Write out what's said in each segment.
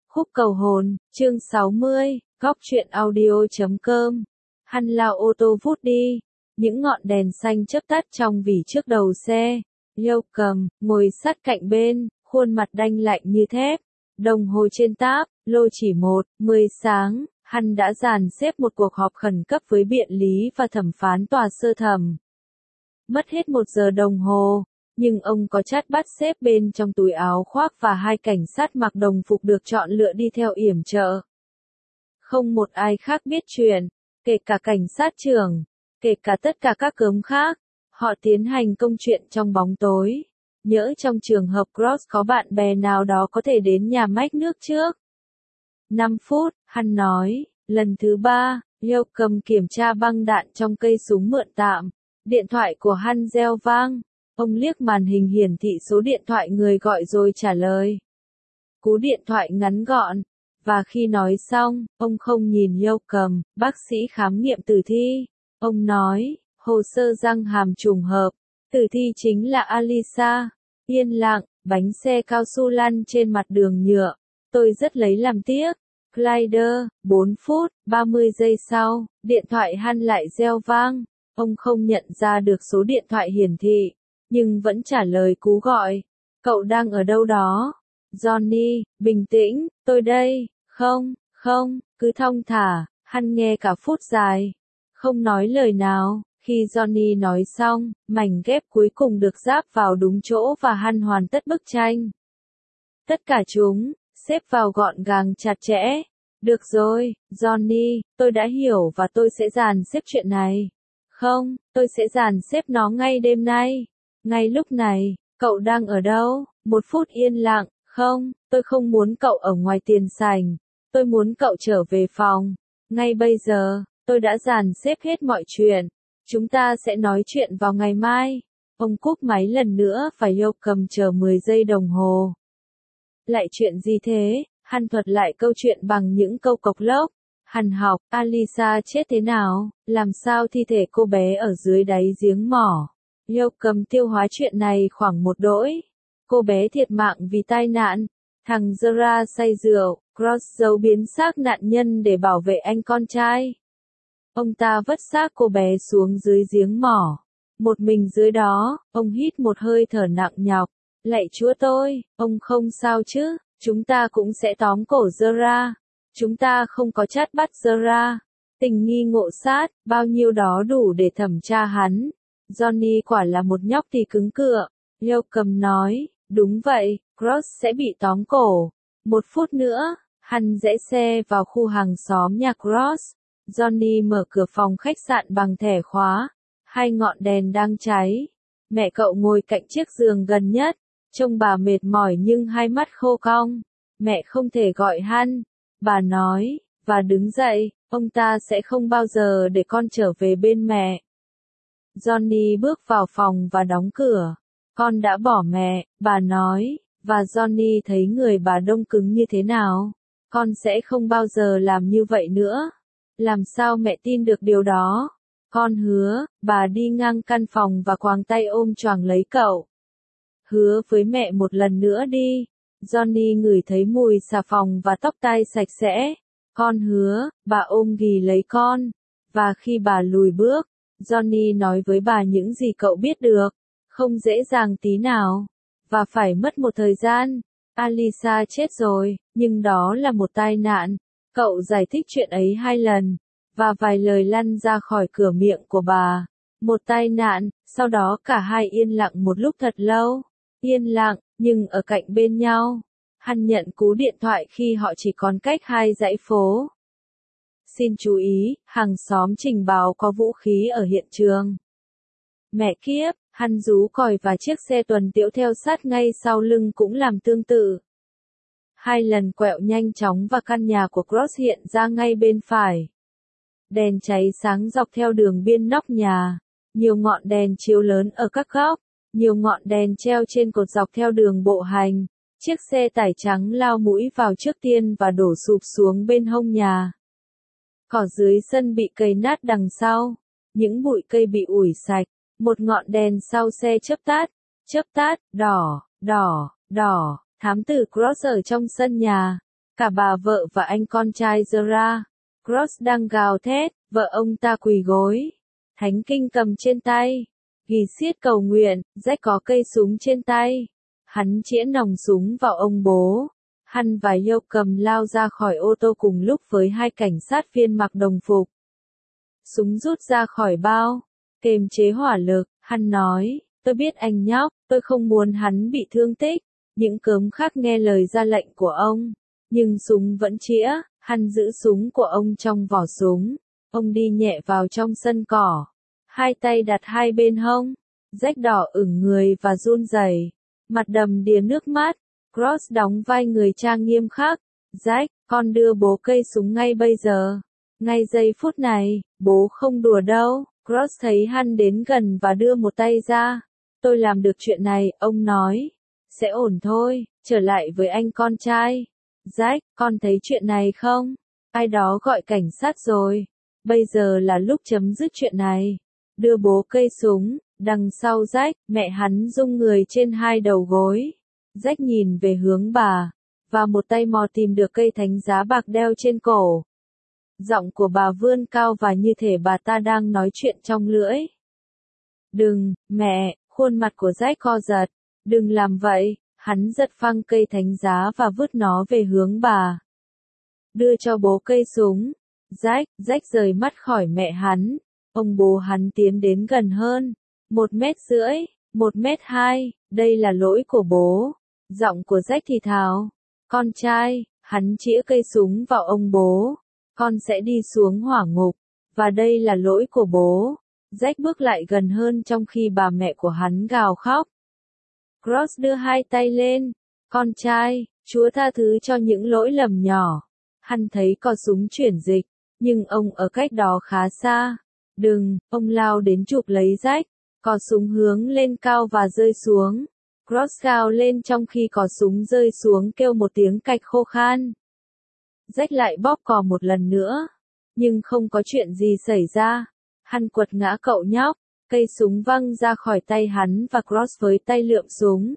Khúc cầu hồn, chương 60, góc truyện audio.com. Hắn lao ô tô vút đi, những ngọn đèn xanh chớp tắt trong vỉ trước đầu xe. Liêu Cầm, ngồi sát cạnh bên, khuôn mặt đanh lạnh như thép. Đồng hồ trên táp, lô chỉ 1:10 sáng, hắn đã dàn xếp một cuộc họp khẩn cấp với biện lý và thẩm phán tòa sơ thẩm. Mất hết 1 giờ đồng hồ, nhưng ông có chát bắt xếp bên trong túi áo khoác và 2 cảnh sát mặc đồng phục được chọn lựa đi theo yểm trợ. Không một ai khác biết chuyện, kể cả cảnh sát trưởng, kể cả tất cả các cớm khác. Họ tiến hành công chuyện trong bóng tối. Nhỡ trong trường hợp Cross có bạn bè nào đó có thể đến nhà mách nước trước. 5 phút, hắn nói, lần thứ 3, Liêu Cầm kiểm tra băng đạn trong cây súng mượn tạm. Điện thoại của hắn reo vang. Ông liếc màn hình hiển thị số điện thoại người gọi rồi trả lời. Cú điện thoại ngắn gọn. Và khi nói xong, ông không nhìn Liêu Cầm, bác sĩ khám nghiệm tử thi. Ông nói, hồ sơ răng hàm trùng hợp. Tử thi chính là Alisa. Yên lặng, bánh xe cao su lăn trên mặt đường nhựa. Tôi rất lấy làm tiếc. Clyder, 4 phút, 30 giây sau, điện thoại hắn lại reo vang. Ông không nhận ra được số điện thoại hiển thị, nhưng vẫn trả lời cú gọi. Cậu đang ở đâu đó? Johnny, bình tĩnh, tôi đây. Không, cứ thong thả. Hắn nghe cả phút dài, không nói lời nào. Khi Johnny nói xong, mảnh ghép cuối cùng được ráp vào đúng chỗ và hắn hoàn tất bức tranh. Tất cả chúng xếp vào gọn gàng chặt chẽ. Được rồi, Johnny, tôi đã hiểu và tôi sẽ dàn xếp chuyện này. Không, tôi sẽ dàn xếp nó ngay đêm nay. Ngay lúc này, cậu đang ở đâu? 1 phút yên lặng. Không, tôi không muốn cậu ở ngoài tiền sảnh. Tôi muốn cậu trở về phòng. Ngay bây giờ, tôi đã dàn xếp hết mọi chuyện. Chúng ta sẽ nói chuyện vào ngày mai. Ông cúp máy lần nữa và Liêu Cầm chờ 10 giây đồng hồ. Lại chuyện gì thế? Hắn thuật lại câu chuyện bằng những câu cộc lốc. Hắn học, Alisa chết thế nào? Làm sao thi thể cô bé ở dưới đáy giếng mỏ? Liêu Cầm tiêu hóa chuyện này khoảng một đỗi. Cô bé thiệt mạng vì tai nạn. Thằng Zara say rượu, Cross giấu biến xác nạn nhân để bảo vệ anh con trai. Ông ta vứt xác cô bé xuống dưới giếng mỏ. Một mình dưới đó, ông hít một hơi thở nặng nhọc. Lạy Chúa tôi, ông không sao chứ? Chúng ta cũng sẽ tóm cổ Zara. Chúng ta không có chát bắt Zara. Tình nghi ngộ sát, bao nhiêu đó đủ để thẩm tra hắn. Johnny quả là một nhóc thì cứng cựa. Liêu Cầm nói, đúng vậy, Cross sẽ bị tóm cổ. 1 phút nữa, hắn rẽ xe vào khu hàng xóm nhà Cross. Johnny mở cửa phòng khách sạn bằng thẻ khóa. 2 ngọn đèn đang cháy. Mẹ cậu ngồi cạnh chiếc giường gần nhất. Trông bà mệt mỏi nhưng hai mắt khô cong. Mẹ không thể gọi hắn. Bà nói, và đứng dậy, ông ta sẽ không bao giờ để con trở về bên mẹ. Johnny bước vào phòng và đóng cửa. Con đã bỏ mẹ, bà nói, và Johnny thấy người bà đông cứng như thế nào. Con sẽ không bao giờ làm như vậy nữa. Làm sao mẹ tin được điều đó? Con hứa. Bà đi ngang căn phòng và quàng tay ôm choàng lấy cậu. Hứa với mẹ một lần nữa đi. Johnny ngửi thấy mùi xà phòng và tóc tai sạch sẽ. Con hứa. Bà ôm ghì lấy con. Và khi bà lùi bước, Johnny nói với bà những gì cậu biết được. Không dễ dàng tí nào. Và phải mất một thời gian. Alisa chết rồi, nhưng đó là một tai nạn. Cậu giải thích chuyện ấy 2 lần. Và vài lời lăn ra khỏi cửa miệng của bà. Một tai nạn, sau đó cả hai yên lặng một lúc thật lâu. Yên lặng, nhưng ở cạnh bên nhau. Hắn nhận cú điện thoại khi họ chỉ còn cách 2 dãy phố. Xin chú ý, hàng xóm trình báo có vũ khí ở hiện trường. Mẹ kiếp, hắn rú còi và chiếc xe tuần tiễu theo sát ngay sau lưng cũng làm tương tự. 2 lần quẹo nhanh chóng và căn nhà của Cross hiện ra ngay bên phải. Đèn cháy sáng dọc theo đường biên nóc nhà. Nhiều ngọn đèn chiếu lớn ở các góc. Nhiều ngọn đèn treo trên cột dọc theo đường bộ hành. Chiếc xe tải trắng lao mũi vào trước tiên và đổ sụp xuống bên hông nhà. Cỏ dưới sân bị cày nát đằng sau. Những bụi cây bị ủi sạch. Một ngọn đèn sau xe chớp tắt, đỏ, thám tử Cross ở trong sân nhà. Cả bà vợ và anh con trai Zara, Cross đang gào thét, vợ ông ta quỳ gối. Thánh kinh cầm trên tay. Ghi xiết cầu nguyện, Jack có cây súng trên tay. Hắn chĩa nòng súng vào ông bố. Hắn và Yoakum lao ra khỏi ô tô cùng lúc với hai cảnh sát viên mặc đồng phục. Súng rút ra khỏi bao. Kềm chế hỏa lực, hắn nói, tôi biết anh nhóc, tôi không muốn hắn bị thương tích. Những cớm khác nghe lời ra lệnh của ông. Nhưng súng vẫn chĩa, hắn giữ súng của ông trong vỏ súng. Ông đi nhẹ vào trong sân cỏ. Hai tay đặt hai bên hông. Jack đỏ ửng người và run rẩy, mặt đầm đìa nước mắt. Cross đóng vai người trang nghiêm khắc. Jack, con đưa bố cây súng ngay bây giờ. Ngay giây phút này, bố không đùa đâu. Cross thấy hắn đến gần và đưa một tay ra. Tôi làm được chuyện này, ông nói. Sẽ ổn thôi, trở lại với anh con trai. Jack, con thấy chuyện này không? Ai đó gọi cảnh sát rồi. Bây giờ là lúc chấm dứt chuyện này. Đưa bố cây súng, đằng sau Jack, mẹ hắn rung người trên hai đầu gối. Jack nhìn về hướng bà, và một tay mò tìm được cây thánh giá bạc đeo trên cổ. Giọng của bà vươn cao và như thể bà ta đang nói chuyện trong lưỡi. Đừng, mẹ, khuôn mặt của Jack co giật. Đừng làm vậy, hắn giật phăng cây thánh giá và vứt nó về hướng bà. Đưa cho bố cây súng. Jack rời mắt khỏi mẹ hắn. Ông bố hắn tiến đến gần hơn. 1,5 mét, 1,2 mét, đây là lỗi của bố. Giọng của Jack thì thào. Con trai, hắn chĩa cây súng vào ông bố. Con sẽ đi xuống hỏa ngục. Và đây là lỗi của bố. Jack bước lại gần hơn trong khi bà mẹ của hắn gào khóc. Cross đưa hai tay lên. Con trai, Chúa tha thứ cho những lỗi lầm nhỏ. Hắn thấy cò súng chuyển dịch, nhưng ông ở cách đó khá xa. Đừng, ông lao đến chụp lấy Jack. Cò súng hướng lên cao và rơi xuống. Cross gào lên trong khi cò súng rơi xuống kêu một tiếng cạch khô khan. Jack lại bóp cò một lần nữa. Nhưng không có chuyện gì xảy ra. Hắn quật ngã cậu nhóc. Cây súng văng ra khỏi tay hắn và Cross với tay lượm súng.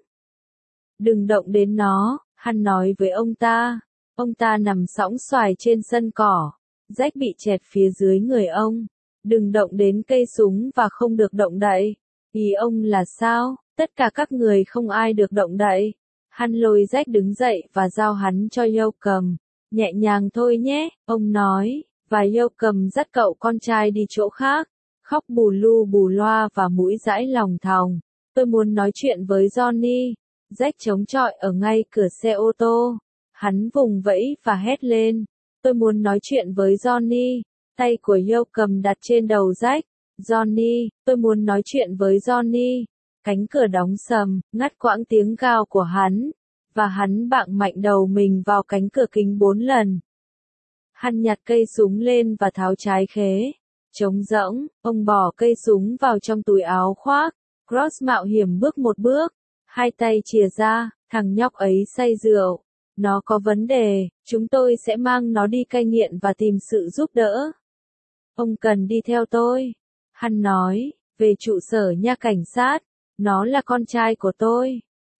Đừng động đến nó, hắn nói với ông ta. Ông ta nằm sõng soài trên sân cỏ. Jack bị chẹt phía dưới người ông. Đừng động đến cây súng và không được động đậy. Ý ông là sao? Tất cả các người không ai được động đậy. Hắn lôi Jack đứng dậy và giao hắn cho Yoakum. Nhẹ nhàng thôi nhé, ông nói. Và Yoakum dắt cậu con trai đi chỗ khác. Khóc bù lu bù loa và mũi dãi lòng thòng. Tôi muốn nói chuyện với Johnny. Jack chống chọi ở ngay cửa xe ô tô. Hắn vùng vẫy và hét lên. Tôi muốn nói chuyện với Johnny. Tay của Yoakum đặt trên đầu Jack. Johnny, tôi muốn nói chuyện với Johnny. Cánh cửa đóng sầm, ngắt quãng tiếng gào của hắn. Và hắn bạng mạnh đầu mình vào cánh cửa kính 4 lần. Hắn nhặt cây súng lên và tháo trái khế. Trống rỗng, ông bỏ cây súng vào trong túi áo khoác. Cross mạo hiểm bước một bước. Hai tay chìa ra, thằng nhóc ấy say rượu. Nó có vấn đề, chúng tôi sẽ mang nó đi cai nghiện và tìm sự giúp đỡ. Ông cần đi theo tôi. Hắn nói, về trụ sở nha cảnh sát. Nó là con trai của tôi.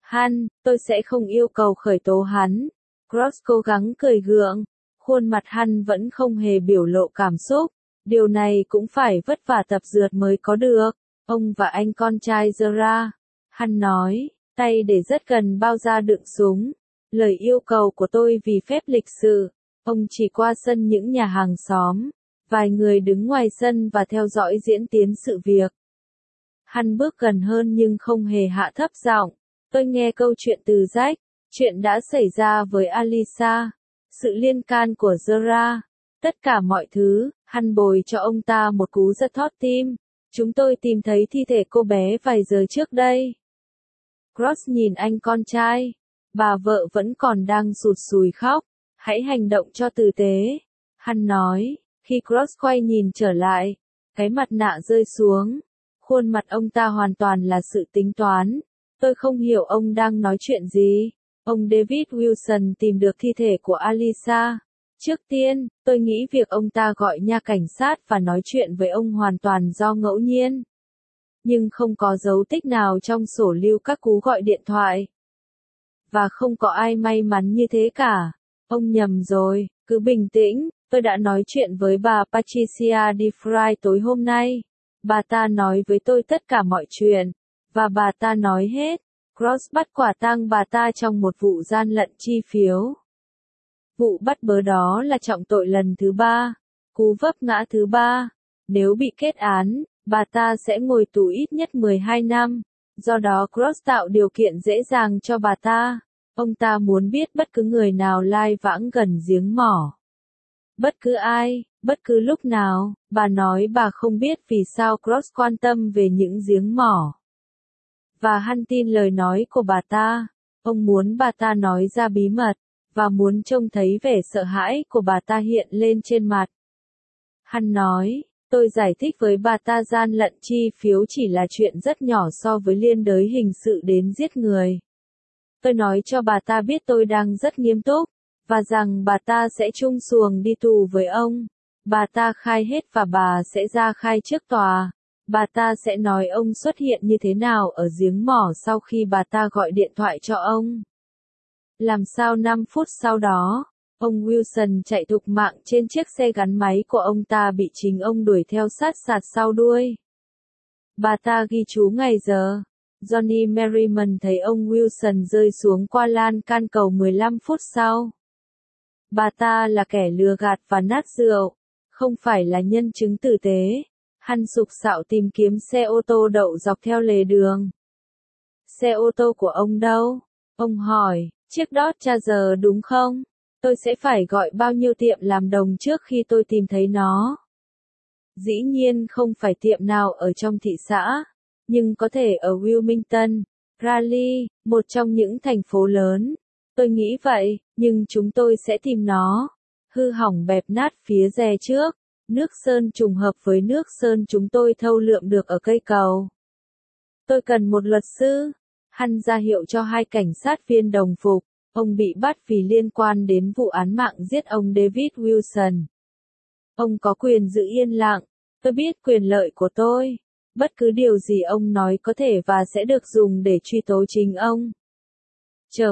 Tôi sẽ không yêu cầu khởi tố hắn. Cross cố gắng cười gượng. Khuôn mặt hắn vẫn không hề biểu lộ cảm xúc. Điều này cũng phải vất vả tập dượt mới có được. Ông và anh con trai Zara. Hắn nói, tay để rất gần bao da đựng súng. Lời yêu cầu của tôi vì phép lịch sự. Ông chỉ qua sân những nhà hàng xóm. Vài người đứng ngoài sân và theo dõi diễn tiến sự việc. Hắn bước gần hơn nhưng không hề hạ thấp giọng. Tôi nghe câu chuyện từ Jack. Chuyện đã xảy ra với Alisa. Sự liên can của Zara. Tất cả mọi thứ, hắn bồi cho ông ta một cú giật thót tim. Chúng tôi tìm thấy thi thể cô bé vài giờ trước đây. Cross nhìn anh con trai. Bà vợ vẫn còn đang sụt sùi khóc. Hãy hành động cho tử tế. Hắn nói, khi Cross quay nhìn trở lại, cái mặt nạ rơi xuống. Khuôn mặt ông ta hoàn toàn là sự tính toán. Tôi không hiểu ông đang nói chuyện gì. Ông David Wilson tìm được thi thể của Alisa. Trước tiên, tôi nghĩ việc ông ta gọi nha cảnh sát và nói chuyện với ông hoàn toàn do ngẫu nhiên. Nhưng không có dấu tích nào trong sổ lưu các cú gọi điện thoại. Và không có ai may mắn như thế cả. Ông nhầm rồi, cứ bình tĩnh, tôi đã nói chuyện với bà Patricia DeFry tối hôm nay. Bà ta nói với tôi tất cả mọi chuyện, và bà ta nói hết. Cross bắt quả tang bà ta trong một vụ gian lận chi phiếu. Vụ bắt bớ đó là trọng tội lần thứ 3, cú vấp ngã thứ 3. Nếu bị kết án, bà ta sẽ ngồi tù ít nhất 12 năm. Do đó Cross tạo điều kiện dễ dàng cho bà ta. Ông ta muốn biết bất cứ người nào lai vãng gần giếng mỏ. Bất cứ ai, bất cứ lúc nào, bà nói bà không biết vì sao Cross quan tâm về những giếng mỏ. Và hắn tin lời nói của bà ta. Ông muốn bà ta nói ra bí mật, và muốn trông thấy vẻ sợ hãi của bà ta hiện lên trên mặt. Hắn nói, tôi giải thích với bà ta gian lận chi phiếu chỉ là chuyện rất nhỏ so với liên đới hình sự đến giết người. Tôi nói cho bà ta biết tôi đang rất nghiêm túc, và rằng bà ta sẽ chung xuồng đi tù với ông. Bà ta khai hết và bà sẽ ra khai trước tòa. Bà ta sẽ nói ông xuất hiện như thế nào ở giếng mỏ sau khi bà ta gọi điện thoại cho ông. Làm sao 5 phút sau đó, ông Wilson chạy thục mạng trên chiếc xe gắn máy của ông ta bị chính ông đuổi theo sát sạt sau đuôi. Bà ta ghi chú ngày giờ. Johnny Merriman thấy ông Wilson rơi xuống qua lan can cầu 15 phút sau. Bà ta là kẻ lừa gạt và nát rượu, không phải là nhân chứng tử tế. Hắn sục sạo tìm kiếm xe ô tô đậu dọc theo lề đường. Xe ô tô của ông đâu? Ông hỏi, chiếc Dodge Charger đúng không? Tôi sẽ phải gọi bao nhiêu tiệm làm đồng trước khi tôi tìm thấy nó? Dĩ nhiên không phải tiệm nào ở trong thị xã, nhưng có thể ở Wilmington, Raleigh, một trong những thành phố lớn. Tôi nghĩ vậy, nhưng chúng tôi sẽ tìm nó. Hư hỏng bẹp nát phía rè trước. Nước sơn trùng hợp với nước sơn chúng tôi thâu lượm được ở cây cầu. Tôi cần một luật sư. Hắn ra hiệu cho 2 cảnh sát viên đồng phục. Ông bị bắt vì liên quan đến vụ án mạng giết ông David Wilson. Ông có quyền giữ yên lặng. Tôi biết quyền lợi của tôi. Bất cứ điều gì ông nói có thể và sẽ được dùng để truy tố chính ông. Chờ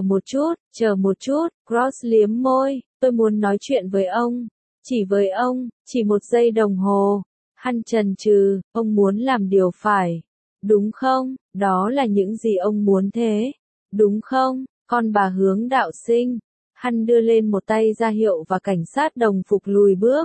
một chút, Cross liếm môi, tôi muốn nói chuyện với ông. Chỉ với ông, chỉ 1 giây đồng hồ. Hắn chần chừ, ông muốn làm điều phải. Đúng không? Đó là những gì ông muốn thế. Đúng không, con bà hướng đạo sinh? Hắn đưa lên một tay ra hiệu và cảnh sát đồng phục lùi bước.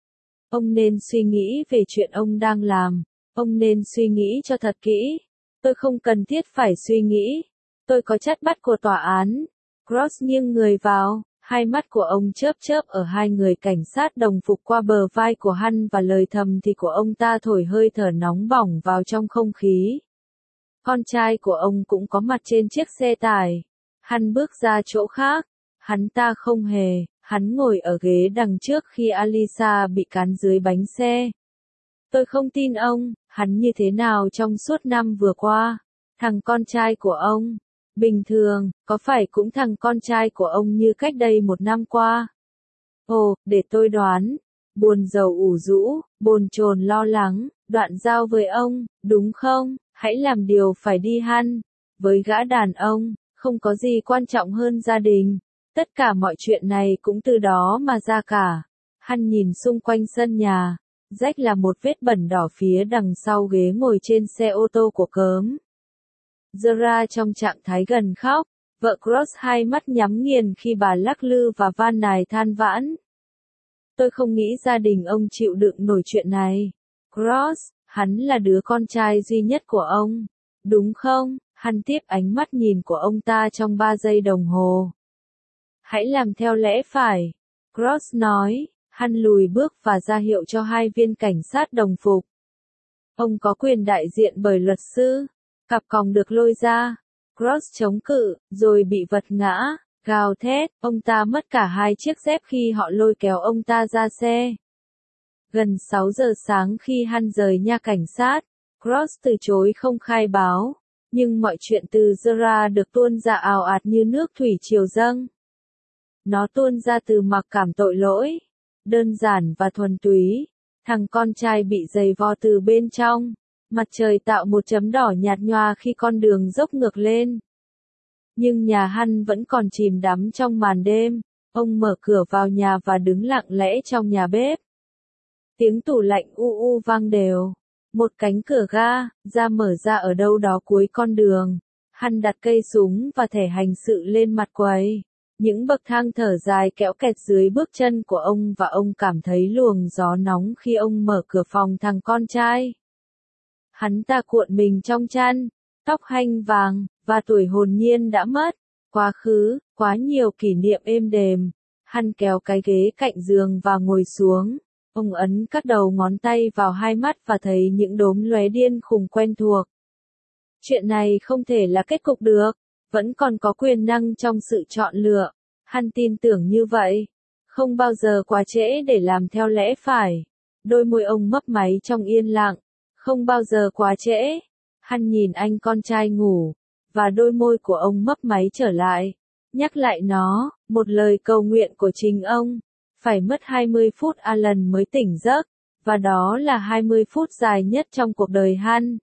Ông nên suy nghĩ về chuyện ông đang làm. Ông nên suy nghĩ cho thật kỹ. Tôi không cần thiết phải suy nghĩ. Tôi có chắt bắt của tòa án. Cross nghiêng người vào. Hai mắt của ông chớp chớp ở 2 người cảnh sát đồng phục qua bờ vai của hắn và lời thầm thì của ông ta thổi hơi thở nóng bỏng vào trong không khí. Con trai của ông cũng có mặt trên chiếc xe tải. Hắn bước ra chỗ khác. Hắn ta không hề, hắn ngồi ở ghế đằng trước khi Alisa bị cán dưới bánh xe. Tôi không tin ông, hắn như thế nào trong suốt năm vừa qua. Thằng con trai của ông. Bình thường, có phải cũng thằng con trai của ông như cách đây 1 năm qua? Ồ, để tôi đoán. Buồn rầu ủ rũ, bồn chồn lo lắng, đoạn giao với ông, đúng không? Hãy làm điều phải đi hắn. Với gã đàn ông, không có gì quan trọng hơn gia đình. Tất cả mọi chuyện này cũng từ đó mà ra cả. Hắn nhìn xung quanh sân nhà. Rách là một vết bẩn đỏ phía đằng sau ghế ngồi trên xe ô tô của cớm. Zara trong trạng thái gần khóc, vợ Cross 2 mắt nhắm nghiền khi bà lắc lư và van nài than vãn. Tôi không nghĩ gia đình ông chịu đựng nổi chuyện này. Cross, hắn là đứa con trai duy nhất của ông. Đúng không? Hắn tiếp ánh mắt nhìn của ông ta trong 3 giây đồng hồ. Hãy làm theo lẽ phải. Cross nói, hắn lùi bước và ra hiệu cho 2 viên cảnh sát đồng phục. Ông có quyền đại diện bởi luật sư. Cặp còng được lôi ra. Cross chống cự, rồi bị vật ngã, gào thét, ông ta mất cả 2 chiếc dép khi họ lôi kéo ông ta ra xe. Gần 6 giờ sáng khi hắn rời nhà cảnh sát, Cross từ chối không khai báo, nhưng mọi chuyện từ Zara được tuôn ra ào ạt như nước thủy triều dâng. Nó tuôn ra từ mặc cảm tội lỗi, đơn giản và thuần túy. Thằng con trai bị giày vò từ bên trong. Mặt trời tạo một chấm đỏ nhạt nhòa khi con đường dốc ngược lên. Nhưng nhà hắn vẫn còn chìm đắm trong màn đêm. Ông mở cửa vào nhà và đứng lặng lẽ trong nhà bếp. Tiếng tủ lạnh u u vang đều. Một cánh cửa ga mở ra ở đâu đó cuối con đường. Hắn đặt cây súng và thẻ hành sự lên mặt quầy. Những bậc thang thở dài kéo kẹt dưới bước chân của ông và ông cảm thấy luồng gió nóng khi ông mở cửa phòng thằng con trai. Hắn ta cuộn mình trong chăn, tóc hanh vàng, và tuổi hồn nhiên đã mất. Quá khứ, quá nhiều kỷ niệm êm đềm. Hắn kéo cái ghế cạnh giường và ngồi xuống. Ông ấn các đầu ngón tay vào hai mắt và thấy những đốm lóe điên khùng quen thuộc. Chuyện này không thể là kết cục được, vẫn còn có quyền năng trong sự chọn lựa. Hắn tin tưởng như vậy. Không bao giờ quá trễ để làm theo lẽ phải. Đôi môi ông mấp máy trong yên lặng. Không bao giờ quá trễ. Hắn nhìn anh con trai ngủ, và đôi môi của ông mấp máy trở lại. Nhắc lại nó, một lời cầu nguyện của chính ông. Phải mất 20 phút Alan mới tỉnh giấc, và đó là 20 phút dài nhất trong cuộc đời hắn.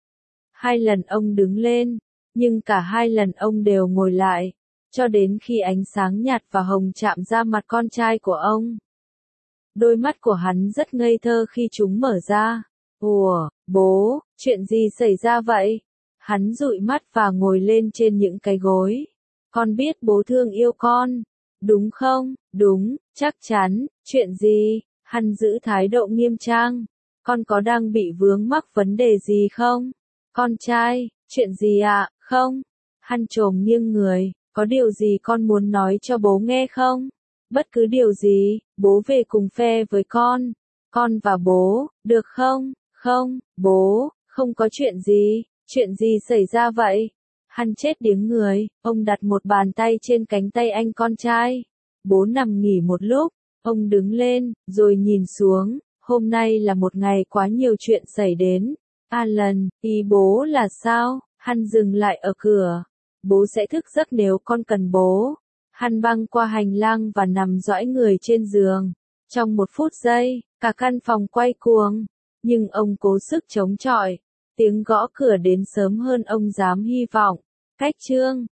2 lần ông đứng lên, nhưng cả 2 lần ông đều ngồi lại, cho đến khi ánh sáng nhạt và hồng chạm ra mặt con trai của ông. Đôi mắt của hắn rất ngây thơ khi chúng mở ra. Ủa, bố, chuyện gì xảy ra vậy? Hắn dụi mắt và ngồi lên trên những cái gối. Con biết bố thương yêu con, đúng không? Đúng, chắc chắn. Chuyện gì? Hắn giữ thái độ nghiêm trang. Con có đang bị vướng mắc vấn đề gì không? Con trai, chuyện gì ạ? Không. Hắn chồm nghiêng người. Có điều gì con muốn nói cho bố nghe không? Bất cứ điều gì, bố về cùng phe với con. Con và bố, được không? Không, bố, không có chuyện gì xảy ra vậy? Hắn chết điếng người, ông đặt một bàn tay trên cánh tay anh con trai. Bố nằm nghỉ một lúc, ông đứng lên, rồi nhìn xuống, hôm nay là một ngày quá nhiều chuyện xảy đến. Alan, ý bố là sao? Hắn dừng lại ở cửa. Bố sẽ thức giấc nếu con cần bố. Hắn băng qua hành lang và nằm dõi người trên giường. Trong 1 phút giây, cả căn phòng quay cuồng. Nhưng ông cố sức chống chọi. Tiếng gõ cửa đến sớm hơn ông dám hy vọng. Cách chương